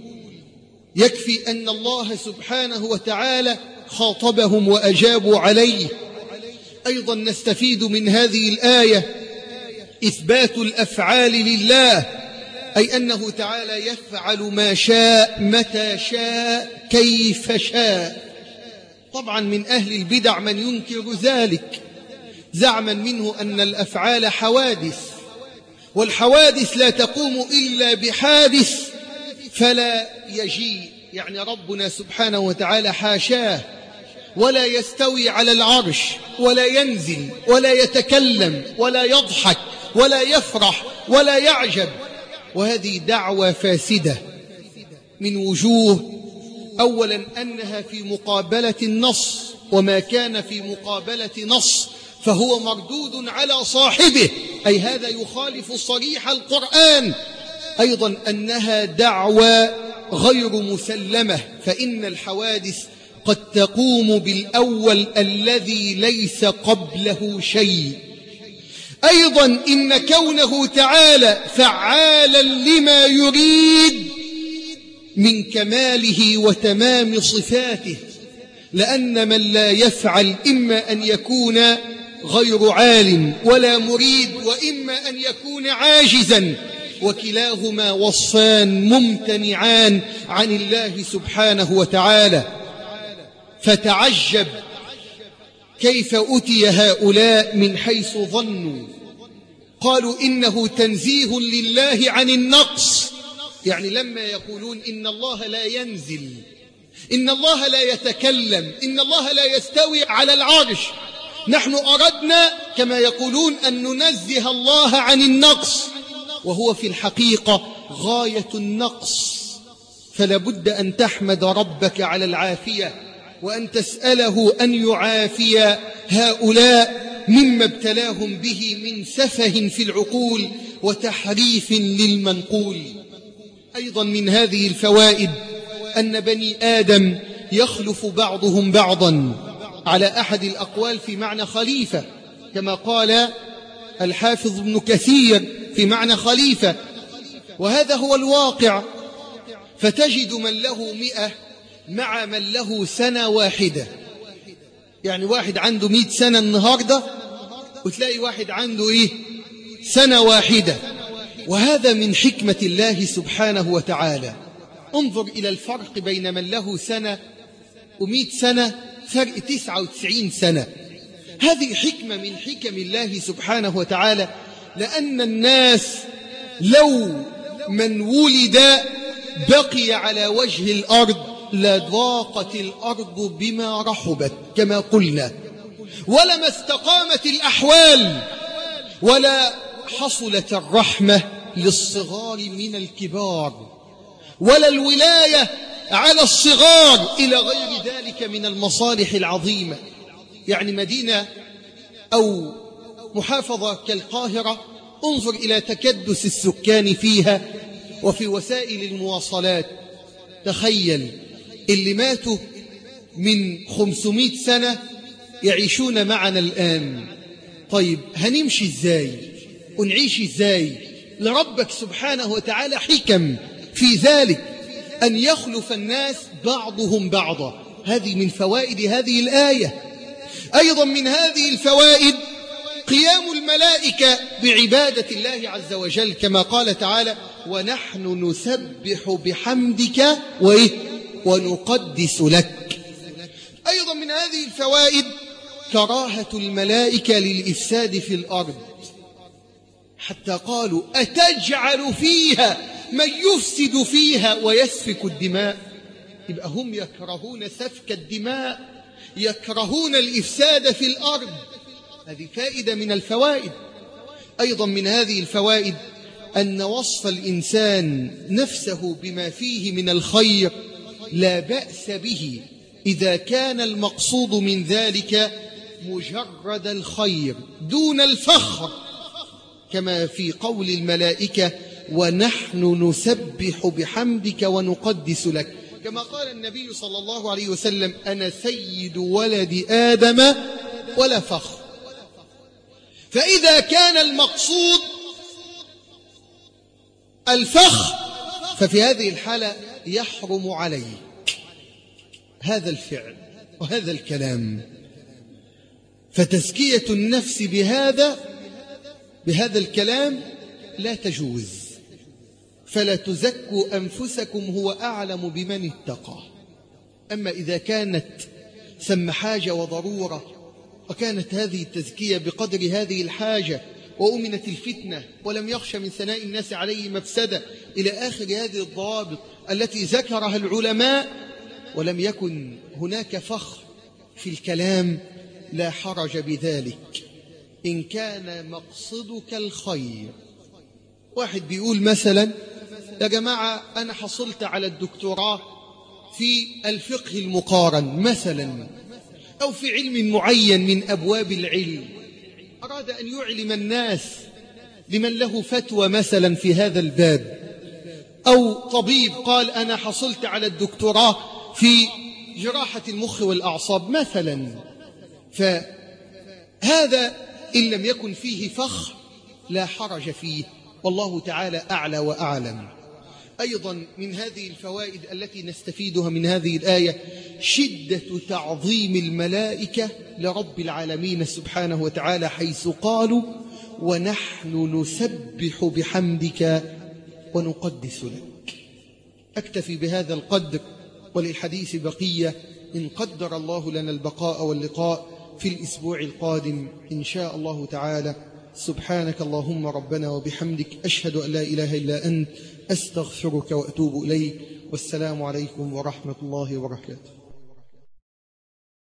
يكفي أن الله سبحانه وتعالى خاطبهم وأجابوا عليه. أيضا نستفيد من هذه الآية إثبات الأفعال لله، أي أنه تعالى يفعل ما شاء متى شاء كيف شاء. طبعا من أهل البدع من ينكر ذلك زعما منه أن الأفعال حوادث، والحوادث لا تقوم إلا بحادث فلا يجيء. يعني ربنا سبحانه وتعالى حاشاه ولا يستوي على العرش ولا ينزل ولا يتكلم ولا يضحك ولا يفرح ولا يعجب. وهذه دعوة فاسدة من وجوه. أولا أنها في مقابلة النص، وما كان في مقابلة نص فهو مردود على صاحبه، أي هذا يخالف صريح القرآن. أيضا أنها دعوة غير مسلمة، فإن الحوادث قد تقوم بالأول الذي ليس قبله شيء. أيضا إن كونه تعالى فعالا لما يريد من كماله وتمام صفاته، لأن من لا يفعل إما أن يكون غير عالم ولا مريد، وإما أن يكون عاجزا، وكلاهما وصفان ممتنعان عن الله سبحانه وتعالى. فتعجب كيف أتي هؤلاء من حيث ظنوا، قالوا إنه تنزيه لله عن النقص. يعني لما يقولون إن الله لا ينزل، إن الله لا يتكلم، إن الله لا يستوي على العرش، نحن أردنا كما يقولون أن ننزه الله عن النقص، وهو في الحقيقة غاية النقص. فلا بد أن تحمد ربك على العافية، وأن تسأله أن يعافي هؤلاء مما ابتلاهم به من سفه في العقول وتحريف للمنقول. أيضا من هذه الفوائد أن بني آدم يخلف بعضهم بعضا على أحد الأقوال في معنى خليفة، كما قال الحافظ ابن كثير في معنى خليفة، وهذا هو الواقع. فتجد من له 100 مع من له سنة واحدة. يعني واحد عنده 100 سنة النهاردة، وتلاقي واحد عنده سنة واحدة. وهذا من حكمة الله سبحانه وتعالى. انظر إلى الفرق بين من له سنة و100 سنة، فرق 99 سنة. هذه حكمة من حكم الله سبحانه وتعالى، لأن الناس لو من ولد بقي على وجه الأرض لضاقت الأرض بما رحبت كما قلنا، ولما استقامت الأحوال، ولا حصلت الرحمة للصغار من الكبار، ولا الولاية على الصغار، إلى غير ذلك من المصالح العظيمة. يعني مدينة أو محافظة كالقاهرة، انظر إلى تكدس السكان فيها وفي وسائل المواصلات. تخيل اللي ماتوا من 500 سنة يعيشون معنا الآن. طيب هنمشي إزاي ونعيش إزاي؟ لربك سبحانه وتعالى حكم في ذلك، أن يخلف الناس بعضهم بعضا. هذه من فوائد هذه الآية. أيضا من هذه الفوائد قيام الملائكة بعبادة الله عز وجل، كما قال تعالى: ونحن نسبح بحمدك ونقدس لك. أيضا من هذه الفوائد كراهة الملائكة للإفساد في الأرض، حتى قالوا: أتجعل فيها من يفسد فيها ويسفك الدماء. يبقى هم يكرهون سفك الدماء، يكرهون الإفساد في الأرض. هذه فائدة من الفوائد. أيضا من هذه الفوائد أن وصف الإنسان نفسه بما فيه من الخير لا بأس به إذا كان المقصود من ذلك مجرد الخير دون الفخر، كما في قول الملائكة: ونحن نسبح بحمدك ونقدس لك، كما قال النبي صلى الله عليه وسلم: أنا سيد ولد آدم ولا فخر. فإذا كان المقصود الفخر ففي هذه الحالة يحرم عليه هذا الفعل وهذا الكلام. فتزكية النفس بهذا الكلام لا تجوز. فلا تزكوا أنفسكم هو أعلم بمن اتقى. أما إذا كانت ثم حاجة وضرورة وكانت هذه التزكية بقدر هذه الحاجة وأمنت الفتنة ولم يخش من ثناء الناس عليه مفسدة إلى آخر هذه الضوابط التي ذكرها العلماء، ولم يكن هناك فخر في الكلام، لا حرج بذلك إن كان مقصدك الخير. واحد بيقول مثلا: يا جماعة أنا حصلت على الدكتوراه في الفقه المقارن مثلا، أو في علم معين من أبواب العلم، أراد أن يعلم الناس لمن له فتوى مثلا في هذا الباب، أو طبيب قال: أنا حصلت على الدكتوراه في جراحة المخ والأعصاب مثلا. فهذا إن لم يكن فيه فخر لا حرج فيه، والله تعالى أعلى وأعلم. أيضا من هذه الفوائد التي نستفيدها من هذه الآية شدة تعظيم الملائكة لرب العالمين سبحانه وتعالى، حيث قالوا: ونحن نسبح بحمدك ونقدس لك. أكتفي بهذا القدر، وللحديث بقية إن قدر الله لنا البقاء واللقاء في الأسبوع القادم إن شاء الله تعالى. سبحانك اللهم ربنا وبحمدك، أشهد أن لا إله إلا أنت، أستغفرك وأتوب إليك. والسلام عليكم ورحمة الله وبركاته.